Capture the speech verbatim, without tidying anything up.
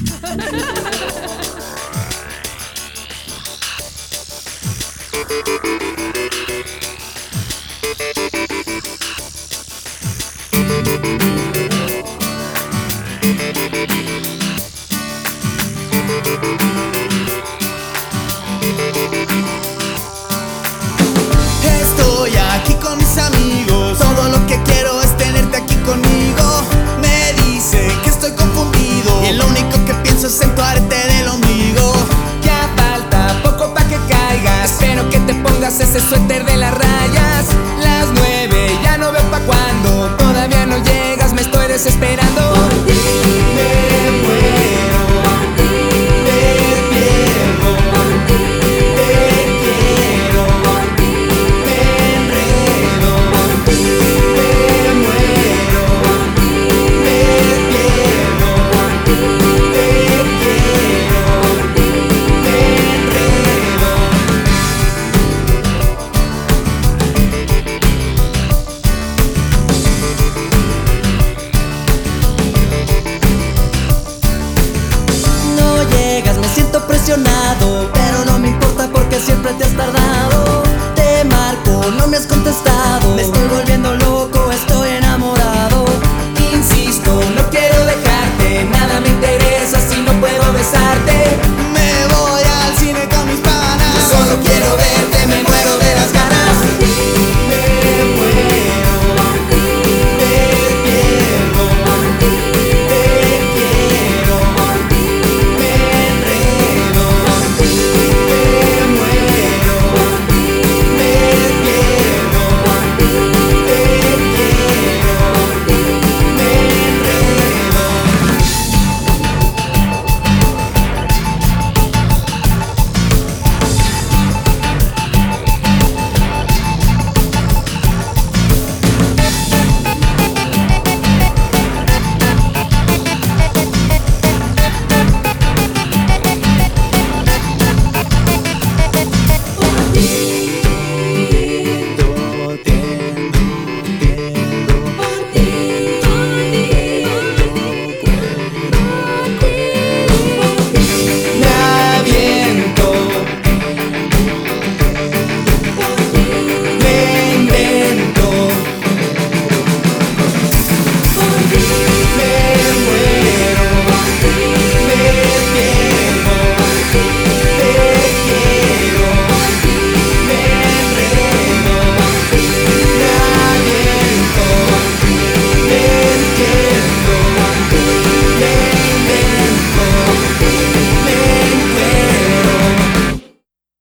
Estoy aquí con mis amigos, todo lo que quiero es tenerte aquí conmigo. Me dicen que estoy confundido y lo único que pienso es en tu arte del ombligo. Ya falta poco pa' que caigas, espero que te pongas ese suéter de las rayas. Las nueve, ya no veo pa' cuándo, todavía no llegas, me estoy desesperando. Por ti me muero, por ti me pierdo, por ti te quiero, por ti me enredo, por ti me muero, por ti me pierdo, por ti te quiero, por ti me enredo. No llegas, me siento presionado.